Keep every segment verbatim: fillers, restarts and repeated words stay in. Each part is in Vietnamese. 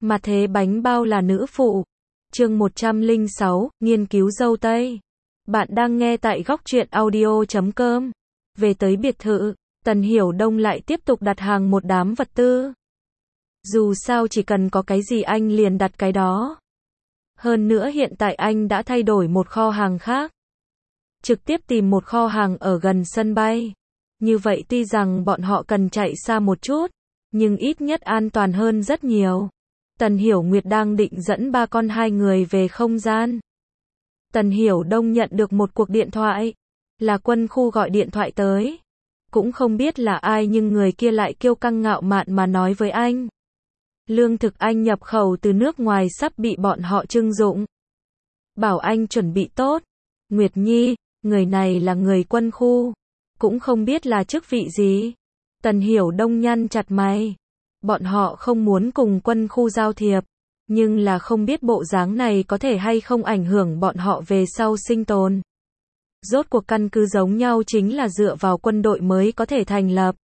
Mà thế bánh bao là nữ phụ. Chương một trăm lẻ sáu, nghiên cứu dâu tây. Bạn đang nghe tại góc truyện audio chấm com. Về tới biệt thự, Tần Hiểu Đông lại tiếp tục đặt hàng một đám vật tư. Dù sao chỉ cần có cái gì anh liền đặt cái đó. Hơn nữa hiện tại anh đã thay đổi một kho hàng khác. Trực tiếp tìm một kho hàng ở gần sân bay. Như vậy tuy rằng bọn họ cần chạy xa một chút, nhưng ít nhất an toàn hơn rất nhiều. Tần Hiểu Nguyệt đang định dẫn ba con hai người về không gian. Tần Hiểu Đông nhận được một cuộc điện thoại. Là quân khu gọi điện thoại tới. Cũng không biết là ai nhưng người kia lại kiêu căng ngạo mạn mà nói với anh. Lương thực anh nhập khẩu từ nước ngoài sắp bị bọn họ trưng dụng. Bảo anh chuẩn bị tốt. Nguyệt Nhi, người này là người quân khu. Cũng không biết là chức vị gì. Tần Hiểu Đông nhăn chặt mày. Bọn họ không muốn cùng quân khu giao thiệp. Nhưng là không biết bộ dáng này có thể hay không ảnh hưởng bọn họ về sau sinh tồn. Rốt cuộc căn cứ giống nhau chính là dựa vào quân đội mới có thể thành lập.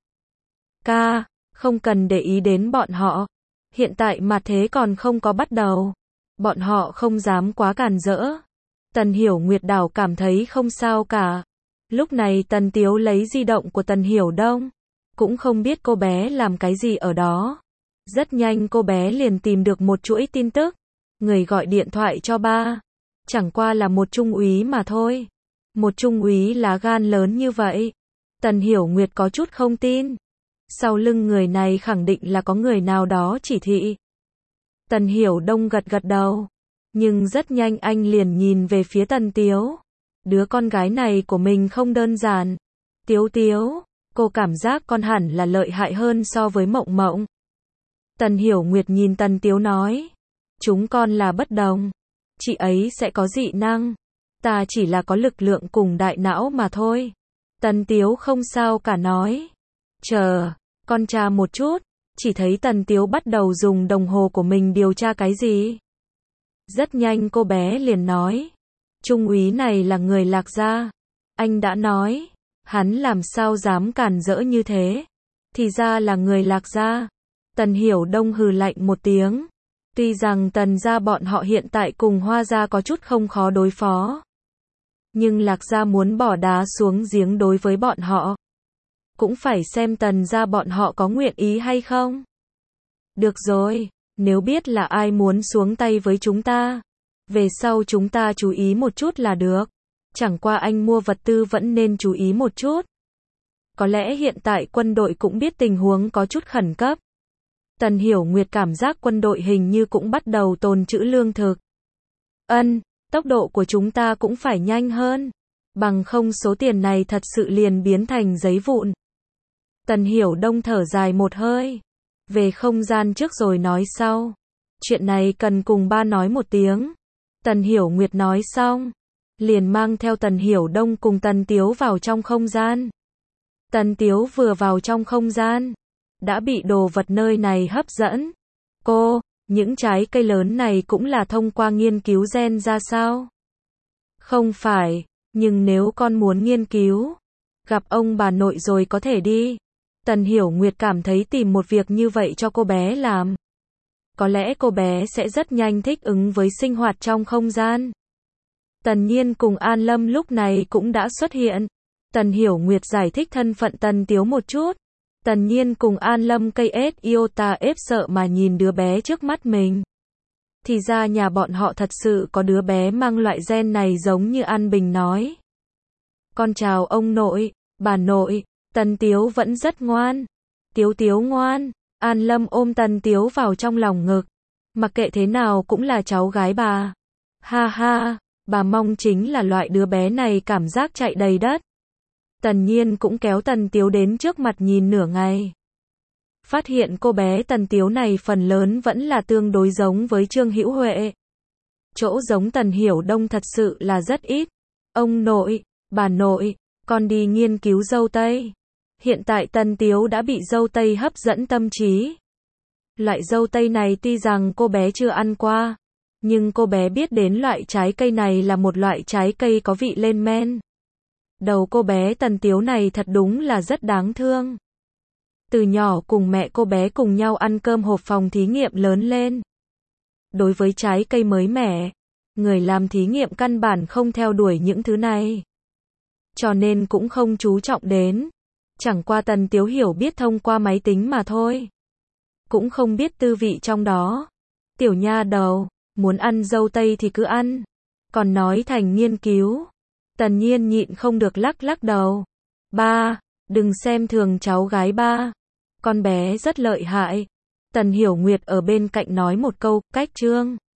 Ca, không cần để ý đến bọn họ. Hiện tại mà thế còn không có bắt đầu. Bọn họ không dám quá càn rỡ. Tần Hiểu Nguyệt đảo cảm thấy không sao cả. Lúc này Tần Tiếu lấy di động của Tần Hiểu Đông. Cũng không biết cô bé làm cái gì ở đó. Rất nhanh cô bé liền tìm được một chuỗi tin tức. Người gọi điện thoại cho ba. Chẳng qua là một trung úy mà thôi. Một trung úy lá gan lớn như vậy. Tần Hiểu Nguyệt có chút không tin. Sau lưng người này khẳng định là có người nào đó chỉ thị. Tần Hiểu Đông gật gật đầu. Nhưng rất nhanh anh liền nhìn về phía Tần Tiếu. Đứa con gái này của mình không đơn giản. Tiếu Tiếu, cô cảm giác con hẳn là lợi hại hơn so với Mộng Mộng. Tần Hiểu Nguyệt nhìn Tần Tiếu nói. Chúng con là bất đồng. Chị ấy sẽ có dị năng. Ta chỉ là có lực lượng cùng đại não mà thôi. Tần Tiếu không sao cả nói. Chờ, con tra một chút. Chỉ thấy Tần Tiếu bắt đầu dùng đồng hồ của mình điều tra cái gì. Rất nhanh cô bé liền nói. Trung úy này là người Lạc Gia. Anh đã nói. Hắn làm sao dám cản rỡ như thế. Thì ra là người Lạc Gia. Tần Hiểu Đông hừ lạnh một tiếng. Tuy rằng Tần gia bọn họ hiện tại cùng Hoa gia có chút không khó đối phó. Nhưng Lạc Gia muốn bỏ đá xuống giếng đối với bọn họ. Cũng phải xem Tần gia bọn họ có nguyện ý hay không. Được rồi, nếu biết là ai muốn xuống tay với chúng ta. Về sau chúng ta chú ý một chút là được. Chẳng qua anh mua vật tư vẫn nên chú ý một chút. Có lẽ hiện tại quân đội cũng biết tình huống có chút khẩn cấp. Tần Hiểu Nguyệt cảm giác quân đội hình như cũng bắt đầu tồn trữ lương thực. Ân, tốc độ của chúng ta cũng phải nhanh hơn. Bằng không số tiền này thật sự liền biến thành giấy vụn. Tần Hiểu Đông thở dài một hơi. Về không gian trước rồi nói sau. Chuyện này cần cùng ba nói một tiếng. Tần Hiểu Nguyệt nói xong. Liền mang theo Tần Hiểu Đông cùng Tần Tiếu vào trong không gian. Tần Tiếu vừa vào trong không gian. Đã bị đồ vật nơi này hấp dẫn. Cô, những trái cây lớn này cũng là thông qua nghiên cứu gen ra sao? Không phải, nhưng nếu con muốn nghiên cứu, gặp ông bà nội rồi có thể đi. Tần Hiểu Nguyệt cảm thấy tìm một việc như vậy cho cô bé làm. Có lẽ cô bé sẽ rất nhanh thích ứng với sinh hoạt trong không gian. Tần Nhiên cùng An Lâm lúc này cũng đã xuất hiện. Tần Hiểu Nguyệt giải thích thân phận Tần Tiếu một chút. Tần Nhiên cùng An Lâm cây ét iota ép sợ mà nhìn đứa bé trước mắt mình. Thì ra nhà bọn họ thật sự có đứa bé mang loại gen này giống như An Bình nói. Con chào ông nội, bà nội, Tần Tiếu vẫn rất ngoan. Tiếu Tiếu ngoan, An Lâm ôm Tần Tiếu vào trong lòng ngực. Mặc kệ thế nào cũng là cháu gái bà. Ha ha, bà mong chính là loại đứa bé này cảm giác chạy đầy đất. Tần Nhiên cũng kéo Tần Tiếu đến trước mặt nhìn nửa ngày. Phát hiện cô bé Tần Tiếu này phần lớn vẫn là tương đối giống với Trương Hữu Huệ. Chỗ giống Tần Hiểu Đông thật sự là rất ít. Ông nội, bà nội, con đi nghiên cứu dâu tây. Hiện tại Tần Tiếu đã bị dâu tây hấp dẫn tâm trí. Loại dâu tây này tuy rằng cô bé chưa ăn qua, nhưng cô bé biết đến loại trái cây này là một loại trái cây có vị lên men. Đầu cô bé Tần Tiếu này thật đúng là rất đáng thương. Từ nhỏ cùng mẹ cô bé cùng nhau ăn cơm hộp phòng thí nghiệm lớn lên. Đối với trái cây mới mẻ, người làm thí nghiệm căn bản không theo đuổi những thứ này. Cho nên cũng không chú trọng đến. Chẳng qua Tần Tiếu Hiểu biết thông qua máy tính mà thôi. Cũng không biết tư vị trong đó. Tiểu nha đầu, muốn ăn dâu tây thì cứ ăn. Còn nói thành nghiên cứu. Tần Nhiên nhịn không được lắc lắc đầu. Ba, đừng xem thường cháu gái ba. Con bé rất lợi hại. Tần Hiểu Nguyệt ở bên cạnh nói một câu, cách trương.